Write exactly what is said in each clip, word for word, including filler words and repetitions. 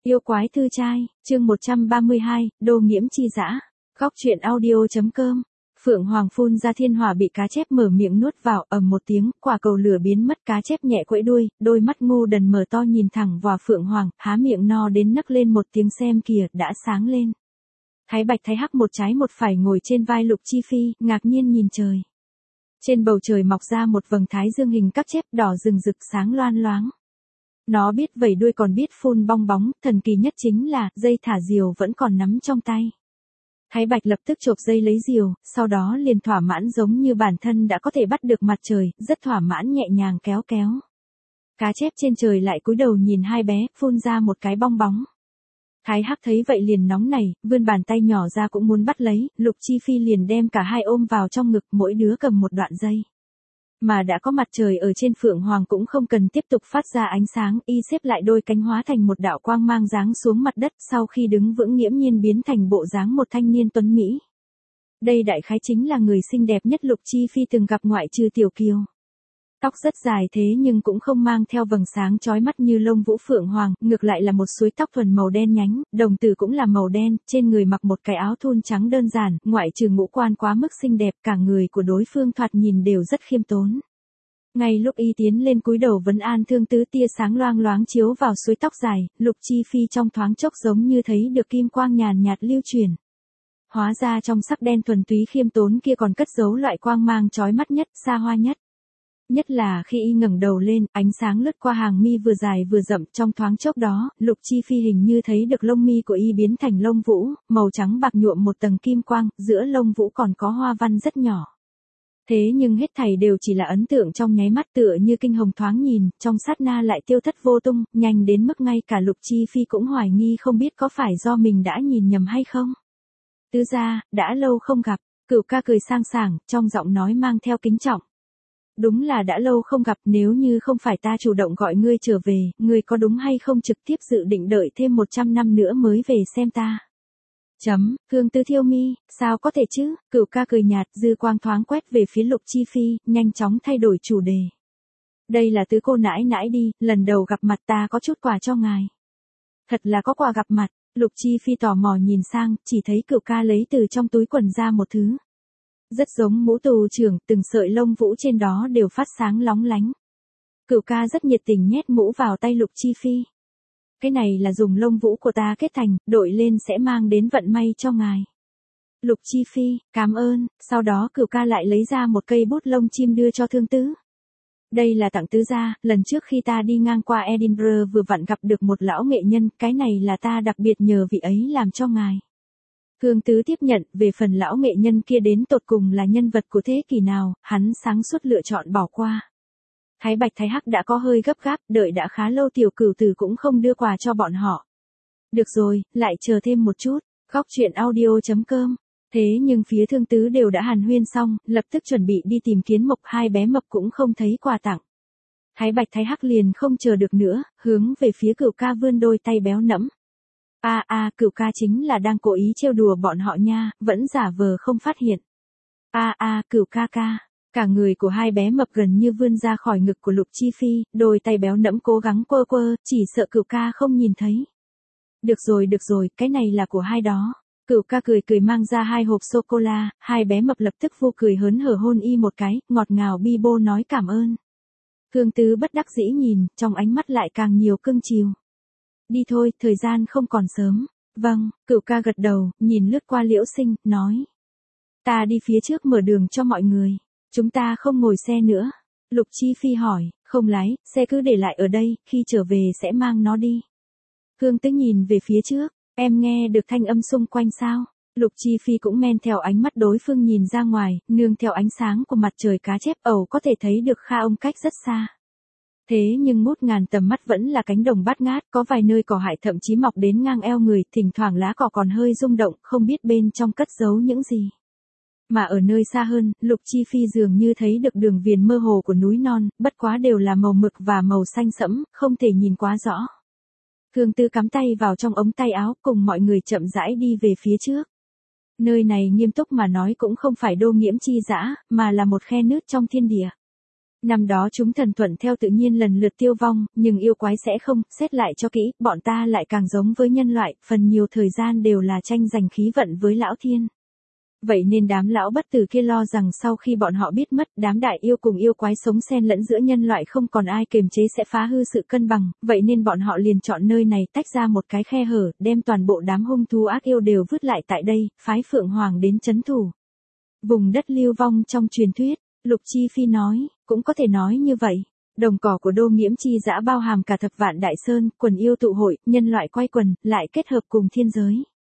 Yêu quái thư trai, chương một trăm ba mươi hai, Đô Nghiễm chi dã. Góc truyện audio.com. Phượng Hoàng phun ra thiên hỏa bị cá chép mở miệng nuốt vào, ầm một tiếng, quả cầu lửa biến mất, cá chép nhẹ quẫy đuôi, đôi mắt ngu đần mở to nhìn thẳng vào Phượng Hoàng, há miệng no đến nấc lên một tiếng, xem kìa, đã sáng lên. Thái Bạch Thái Hắc một trái một phải ngồi trên vai Lục Chi Phi, ngạc nhiên nhìn trời. Trên bầu trời mọc ra một vầng thái dương hình các chép đỏ rừng rực sáng loan loáng. Nó biết vẩy đuôi còn biết phun bong bóng, thần kỳ nhất chính là, dây thả diều vẫn còn nắm trong tay. Thái Bạch lập tức chộp dây lấy diều, sau đó liền thỏa mãn giống như bản thân đã có thể bắt được mặt trời, rất thỏa mãn nhẹ nhàng kéo kéo. Cá chép trên trời lại cúi đầu nhìn hai bé, phun ra một cái bong bóng. Thái Hắc thấy vậy liền nóng nảy, vươn bàn tay nhỏ ra cũng muốn bắt lấy, Lục Chi Phi liền đem cả hai ôm vào trong ngực, mỗi đứa cầm một đoạn dây. Mà đã có mặt trời ở trên, Phượng Hoàng cũng không cần tiếp tục phát ra ánh sáng, y xếp lại đôi cánh hóa thành một đạo quang mang giáng xuống mặt đất, sau khi đứng vững nghiễm nhiên biến thành bộ dáng một thanh niên tuấn Mỹ. Đây đại khái chính là người xinh đẹp nhất Lục Chi Phi từng gặp ngoại trừ Tiểu Kiều. Tóc rất dài thế nhưng cũng không mang theo vầng sáng chói mắt như lông vũ Phượng Hoàng, ngược lại là một suối tóc thuần màu đen nhánh, đồng tử cũng là màu đen, trên người mặc một cái áo thun trắng đơn giản, ngoại trừ ngũ quan quá mức xinh đẹp, cả người của đối phương thoạt nhìn đều rất khiêm tốn. Ngay lúc y tiến lên cúi đầu vấn an Thương Tứ, tia sáng loang loáng chiếu vào suối tóc dài, Lục Chi Phi trong thoáng chốc giống như thấy được kim quang nhàn nhạt lưu truyền. Hóa ra trong sắc đen thuần túy khiêm tốn kia còn cất giấu loại quang mang chói mắt nhất, xa hoa nhất. Nhất là khi y ngẩng đầu lên, ánh sáng lướt qua hàng mi vừa dài vừa rậm, trong thoáng chốc đó, Lục Chi Phi hình như thấy được lông mi của y biến thành lông vũ, màu trắng bạc nhuộm một tầng kim quang, giữa lông vũ còn có hoa văn rất nhỏ. Thế nhưng hết thảy đều chỉ là ấn tượng trong nháy mắt, tựa như kinh hồng thoáng nhìn, trong sát na lại tiêu thất vô tung, nhanh đến mức ngay cả Lục Chi Phi cũng hoài nghi không biết có phải do mình đã nhìn nhầm hay không. Tứ gia, đã lâu không gặp, Cửu ca cười sang sảng, trong giọng nói mang theo kính trọng. Đúng là đã lâu không gặp, nếu như không phải ta chủ động gọi ngươi trở về, ngươi có đúng hay không trực tiếp dự định đợi thêm một trăm năm nữa mới về xem ta. Chấm, Thương Tứ thiêu mi, sao có thể chứ, Cửu ca cười nhạt, dư quang thoáng quét về phía Lục Chi Phi, nhanh chóng thay đổi chủ đề. Đây là Tứ cô nãi nãi đi, lần đầu gặp mặt ta có chút quà cho ngài. Thật là có quà gặp mặt, Lục Chi Phi tò mò nhìn sang, chỉ thấy Cửu ca lấy từ trong túi quần ra một thứ. Rất giống mũ tù trưởng, từng sợi lông vũ trên đó đều phát sáng lóng lánh. Cửu ca rất nhiệt tình nhét mũ vào tay Lục Chi Phi. Cái này là dùng lông vũ của ta kết thành, đội lên sẽ mang đến vận may cho ngài. Lục Chi Phi, cảm ơn, sau đó Cửu ca lại lấy ra một cây bút lông chim đưa cho Thương Tứ. Đây là tặng tứ gia, lần trước khi ta đi ngang qua Edinburgh vừa vặn gặp được một lão nghệ nhân, cái này là ta đặc biệt nhờ vị ấy làm cho ngài. Thương Tứ tiếp nhận, về phần lão nghệ nhân kia đến tột cùng là nhân vật của thế kỷ nào, hắn sáng suốt lựa chọn bỏ qua. Thái Bạch Thái Hắc đã có hơi gấp gáp, đợi đã khá lâu Tiểu Cửu Tử cũng không đưa quà cho bọn họ. Được rồi, lại chờ thêm một chút, góc truyện audio.com. Thế nhưng phía Thương Tứ đều đã hàn huyên xong, lập tức chuẩn bị đi tìm Kiến Mộc, hai bé mập cũng không thấy quà tặng. Thái Bạch Thái Hắc liền không chờ được nữa, hướng về phía Cửu ca vươn đôi tay béo nẫm. A a, Cửu ca chính là đang cố ý trêu đùa bọn họ nha, vẫn giả vờ không phát hiện. A a, Cửu ca ca, cả người của hai bé mập gần như vươn ra khỏi ngực của Lục Chi Phi, đôi tay béo nẫm cố gắng quơ quơ, chỉ sợ Cửu ca không nhìn thấy. Được rồi được rồi, cái này là của hai đó. Cửu ca cười cười mang ra hai hộp sô-cô-la, hai bé mập lập tức vô cười hớn hở hôn y một cái, ngọt ngào bi bô nói cảm ơn. Thương Tứ bất đắc dĩ nhìn, trong ánh mắt lại càng nhiều cưng chiều. Đi thôi, thời gian không còn sớm. Vâng, Cửu ca gật đầu, nhìn lướt qua Liễu Sinh, nói. Ta đi phía trước mở đường cho mọi người. Chúng ta không ngồi xe nữa. Lục Chi Phi hỏi, không lái, xe cứ để lại ở đây, khi trở về sẽ mang nó đi. Thương Tứ nhìn về phía trước, em nghe được thanh âm xung quanh sao? Lục Chi Phi cũng men theo ánh mắt đối phương nhìn ra ngoài, nương theo ánh sáng của mặt trời, cá chép ẩu có thể thấy được Kha Ông cách rất xa. Thế nhưng ngút ngàn tầm mắt vẫn là cánh đồng bát ngát, có vài nơi cỏ hại thậm chí mọc đến ngang eo người, thỉnh thoảng lá cỏ còn hơi rung động, không biết bên trong cất giấu những gì. Mà ở nơi xa hơn, Lục Chi Phi dường như thấy được đường viền mơ hồ của núi non, bất quá đều là màu mực và màu xanh sẫm, không thể nhìn quá rõ. Thương Tứ cắm tay vào trong ống tay áo, cùng mọi người chậm rãi đi về phía trước. Nơi này nghiêm túc mà nói cũng không phải Đô Nghiễm chi dã, mà là một khe nứt trong thiên địa. Năm đó chúng thần thuận theo tự nhiên lần lượt tiêu vong, nhưng yêu quái sẽ không, xét lại cho kỹ, bọn ta lại càng giống với nhân loại, phần nhiều thời gian đều là tranh giành khí vận với lão thiên. Vậy nên đám lão bất tử kia lo rằng sau khi bọn họ biết mất, đám đại yêu cùng yêu quái sống xen lẫn giữa nhân loại không còn ai kiềm chế sẽ phá hư sự cân bằng, vậy nên bọn họ liền chọn nơi này tách ra một cái khe hở, đem toàn bộ đám hung thú ác yêu đều vứt lại tại đây, phái Phượng Hoàng đến trấn thủ. Vùng đất lưu vong trong truyền thuyết, Lục Chi Phi nói, cũng có thể nói như vậy. Đồng cỏ của Đô Nghiễm Chi Dã bao hàm cả thập vạn đại sơn, quần yêu tụ hội, nhân loại quay quần, lại kết hợp cùng thiên giới.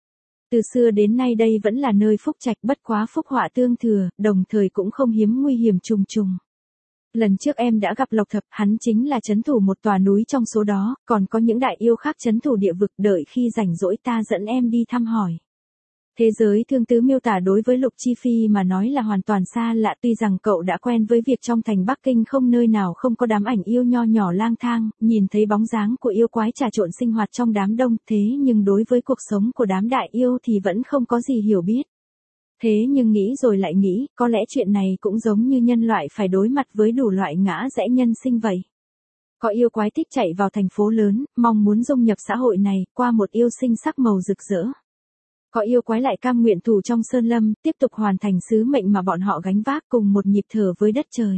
Từ xưa đến nay đây vẫn là nơi phúc trạch, bất quá phúc họa tương thừa, đồng thời cũng không hiếm nguy hiểm trùng trùng. Lần trước em đã gặp Lộc Thập, hắn chính là trấn thủ một tòa núi trong số đó, còn có những đại yêu khác trấn thủ địa vực, đợi khi rảnh rỗi ta dẫn em đi thăm hỏi. Thế giới thương tứ miêu tả đối với Lục Chi Phi mà nói là hoàn toàn xa lạ, tuy rằng cậu đã quen với việc trong thành Bắc Kinh không nơi nào không có đám ảnh yêu nho nhỏ lang thang, nhìn thấy bóng dáng của yêu quái trà trộn sinh hoạt trong đám đông, thế nhưng đối với cuộc sống của đám đại yêu thì vẫn không có gì hiểu biết. Thế nhưng nghĩ rồi lại nghĩ, có lẽ chuyện này cũng giống như nhân loại phải đối mặt với đủ loại ngã rẽ nhân sinh vậy. Có yêu quái thích chạy vào thành phố lớn, mong muốn dung nhập xã hội này, qua một yêu sinh sắc màu rực rỡ. Có yêu quái lại cam nguyện thủ trong sơn lâm, tiếp tục hoàn thành sứ mệnh mà bọn họ gánh vác cùng một nhịp thở với đất trời.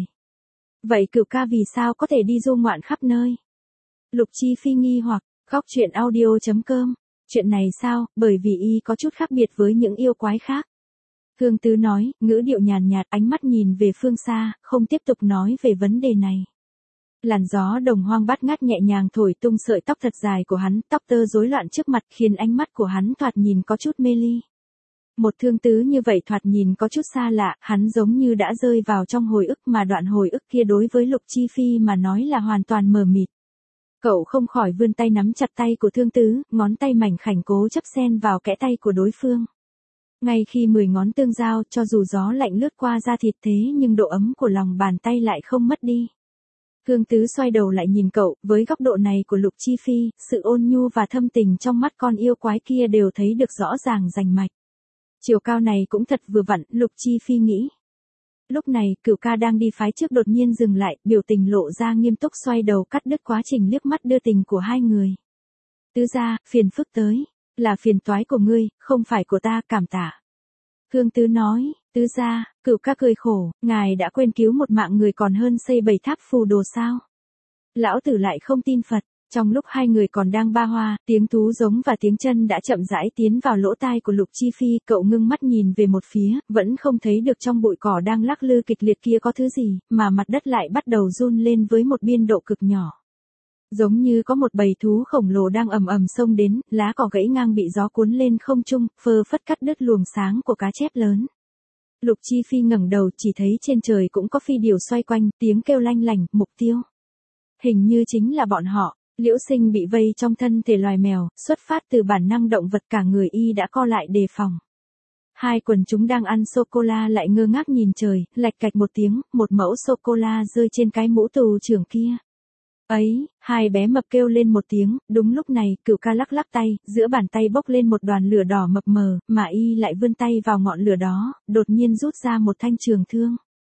Vậy Cửu ca vì sao có thể đi du ngoạn khắp nơi? Lục Chi Phi nghi hoặc, góc truyện audio chấm com. Chuyện này sao, bởi vì y có chút khác biệt với những yêu quái khác. Hương Tứ nói, ngữ điệu nhàn nhạt, ánh mắt nhìn về phương xa, không tiếp tục nói về vấn đề này. Làn gió đồng hoang bát ngát nhẹ nhàng thổi tung sợi tóc thật dài của hắn, tóc tơ rối loạn trước mặt khiến ánh mắt của hắn thoạt nhìn có chút mê ly. Một Thương Tứ như vậy thoạt nhìn có chút xa lạ, hắn giống như đã rơi vào trong hồi ức mà đoạn hồi ức kia đối với Lục Chi Phi mà nói là hoàn toàn mờ mịt. Cậu không khỏi vươn tay nắm chặt tay của Thương Tứ, ngón tay mảnh khảnh cố chấp xen vào kẽ tay của đối phương. Ngay khi mười ngón tương giao, cho dù gió lạnh lướt qua da thịt thế nhưng độ ấm của lòng bàn tay lại không mất đi. Thương Tứ xoay đầu lại nhìn cậu, với góc độ này của Lục Chi Phi, sự ôn nhu và thâm tình trong mắt con yêu quái kia đều thấy được rõ ràng rành mạch. Chiều cao này cũng thật vừa vặn, Lục Chi Phi nghĩ. Lúc này, Cửu ca đang đi phái trước đột nhiên dừng lại, biểu tình lộ ra nghiêm túc xoay đầu cắt đứt quá trình liếc mắt đưa tình của hai người. Tứ gia, phiền phức tới, là phiền toái của ngươi, không phải của ta, cảm tạ. Thương Tứ nói, tứ gia, Cửu ca cười khổ, ngài đã quên cứu một mạng người còn hơn xây bảy tháp phù đồ sao? Lão tử lại không tin Phật. Trong lúc hai người còn đang ba hoa, tiếng thú giống và tiếng chân đã chậm rãi tiến vào lỗ tai của Lục Chi Phi, cậu ngưng mắt nhìn về một phía, vẫn không thấy được trong bụi cỏ đang lắc lư kịch liệt kia có thứ gì, mà mặt đất lại bắt đầu run lên với một biên độ cực nhỏ. Giống như có một bầy thú khổng lồ đang ầm ầm xông đến, lá cỏ gãy ngang bị gió cuốn lên không trung, phơ phất cắt đứt luồng sáng của cá chép lớn. Lục Chi Phi ngẩng đầu chỉ thấy trên trời cũng có phi điểu xoay quanh, tiếng kêu lanh lành, mục tiêu. Hình như chính là bọn họ. Liễu Sinh bị vây trong thân thể loài mèo, xuất phát từ bản năng động vật cả người y đã co lại đề phòng. Hai quần chúng đang ăn sô-cô-la lại ngơ ngác nhìn trời, lạch cạch một tiếng, một mẫu sô-cô-la rơi trên cái mũ tù trưởng kia. Ấy, hai bé mập kêu lên một tiếng, đúng lúc này, Cửu ca lắc lắc tay, giữa bàn tay bốc lên một đoàn lửa đỏ mập mờ, mà y lại vươn tay vào ngọn lửa đó, đột nhiên rút ra một thanh trường thương.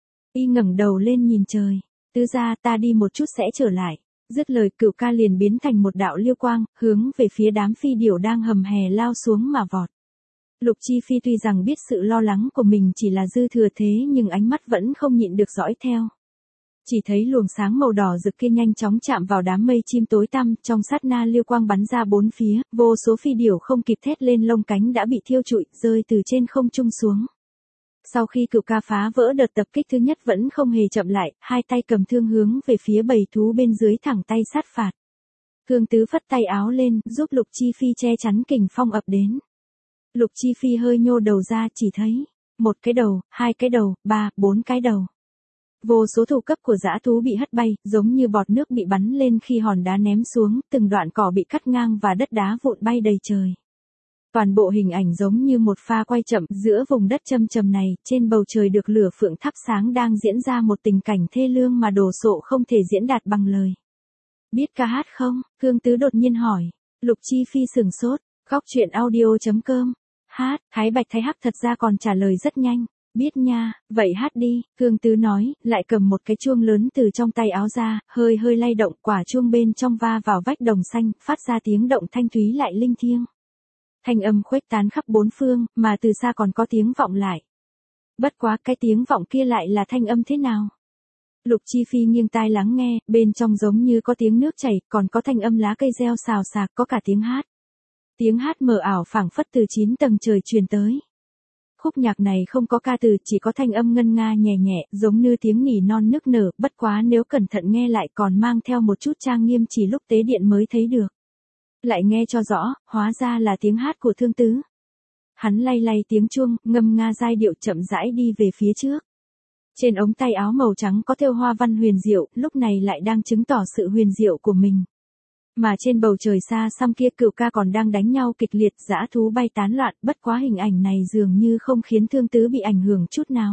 Y ngẩng đầu lên nhìn trời, tứ gia ta đi một chút sẽ trở lại. Dứt lời Cửu ca liền biến thành một đạo liêu quang, hướng về phía đám phi điểu đang hầm hè lao xuống mà vọt. Lục Chi Phi tuy rằng biết sự lo lắng của mình chỉ là dư thừa thế nhưng ánh mắt vẫn không nhịn được dõi theo. Chỉ thấy luồng sáng màu đỏ rực kia nhanh chóng chạm vào đám mây chim tối tăm, trong sát na liêu quang bắn ra bốn phía, vô số phi điểu không kịp thét lên lông cánh đã bị thiêu trụi, rơi từ trên không trung xuống. Sau khi Cửu ca phá vỡ đợt tập kích thứ nhất vẫn không hề chậm lại, hai tay cầm thương hướng về phía bầy thú bên dưới thẳng tay sát phạt. Thương Tứ phất tay áo lên, giúp Lục Chi Phi che chắn kình phong ập đến. Lục Chi Phi hơi nhô đầu ra chỉ thấy, một cái đầu, hai cái đầu, ba, bốn cái đầu. Vô số thủ cấp của dã thú bị hất bay, giống như bọt nước bị bắn lên khi hòn đá ném xuống, từng đoạn cỏ bị cắt ngang và đất đá vụn bay đầy trời. Toàn bộ hình ảnh giống như một pha quay chậm, giữa vùng đất châm chầm này, trên bầu trời được lửa phượng thắp sáng đang diễn ra một tình cảnh thê lương mà đồ sộ không thể diễn đạt bằng lời. Biết ca hát không? Thương Tứ đột nhiên hỏi. Lục Chi Phi sừng sốt, góc truyện audio chấm com. Hát, Thái Bạch Thái Hắc thật ra còn trả lời rất nhanh. Biết nha, vậy hát đi, Khương Tứ nói, lại cầm một cái chuông lớn từ trong tay áo ra, hơi hơi lay động, quả chuông bên trong va vào vách đồng xanh, phát ra tiếng động thanh thúy lại linh thiêng. Thanh âm khuếch tán khắp bốn phương, mà từ xa còn có tiếng vọng lại. Bất quá cái tiếng vọng kia lại là thanh âm thế nào? Lục Chi Phi nghiêng tai lắng nghe, bên trong giống như có tiếng nước chảy, còn có thanh âm lá cây reo xào xạc, có cả tiếng hát. Tiếng hát mờ ảo phảng phất từ chín tầng trời truyền tới. Khúc nhạc này không có ca từ, chỉ có thanh âm ngân nga nhẹ nhẹ, giống như tiếng nỉ non nức nở, bất quá nếu cẩn thận nghe lại còn mang theo một chút trang nghiêm chỉ lúc tế điện mới thấy được. Lại nghe cho rõ, hóa ra là tiếng hát của Thương Tứ. Hắn lay lay tiếng chuông, ngâm nga giai điệu chậm rãi đi về phía trước. Trên ống tay áo màu trắng có thêu hoa văn huyền diệu, lúc này lại đang chứng tỏ sự huyền diệu của mình. Mà trên bầu trời xa xăm kia cửu ca còn đang đánh nhau kịch liệt, dã thú bay tán loạn, bất quá hình ảnh này dường như không khiến Thương Tứ bị ảnh hưởng chút nào.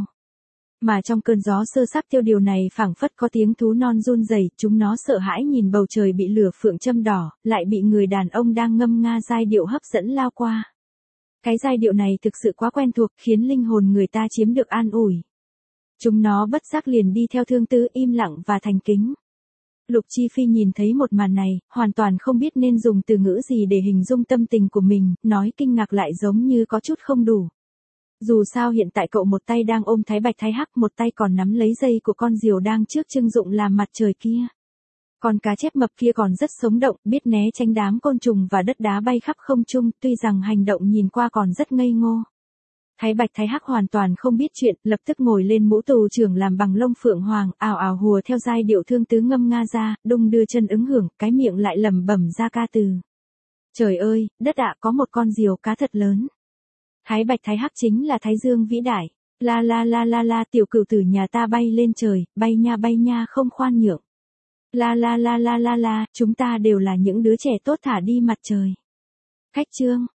Mà trong cơn gió sơ sắc tiêu điều này phảng phất có tiếng thú non run rẩy, chúng nó sợ hãi nhìn bầu trời bị lửa phượng châm đỏ, lại bị người đàn ông đang ngâm nga giai điệu hấp dẫn lao qua. Cái giai điệu này thực sự quá quen thuộc, khiến linh hồn người ta chiếm được an ủi. Chúng nó bất giác liền đi theo Thương Tứ im lặng và thành kính. Lục Chi Phi nhìn thấy một màn này, hoàn toàn không biết nên dùng từ ngữ gì để hình dung tâm tình của mình, nói kinh ngạc lại giống như có chút không đủ. Dù sao hiện tại cậu một tay đang ôm Thái Bạch Thái Hắc, một tay còn nắm lấy dây của con diều đang trước trưng dụng làm mặt trời kia. Còn cá chép mập kia còn rất sống động, biết né tránh đám côn trùng và đất đá bay khắp không trung, tuy rằng hành động nhìn qua còn rất ngây ngô. Thái Bạch Thái Hắc hoàn toàn không biết chuyện, lập tức ngồi lên mũ tù trưởng làm bằng lông phượng hoàng, ào ào hùa theo giai điệu Thương Tứ ngâm nga ra, đung đưa chân ứng hưởng, cái miệng lại lẩm bẩm ra ca từ. Trời ơi, đất ạ, có một con diều cá thật lớn. Thái Bạch Thái Hắc chính là Thái Dương vĩ đại. La la la la la, tiểu cửu tử nhà ta bay lên trời, bay nha bay nha không khoan nhượng. La la la la la la, chúng ta đều là những đứa trẻ tốt, thả đi mặt trời. Khách chương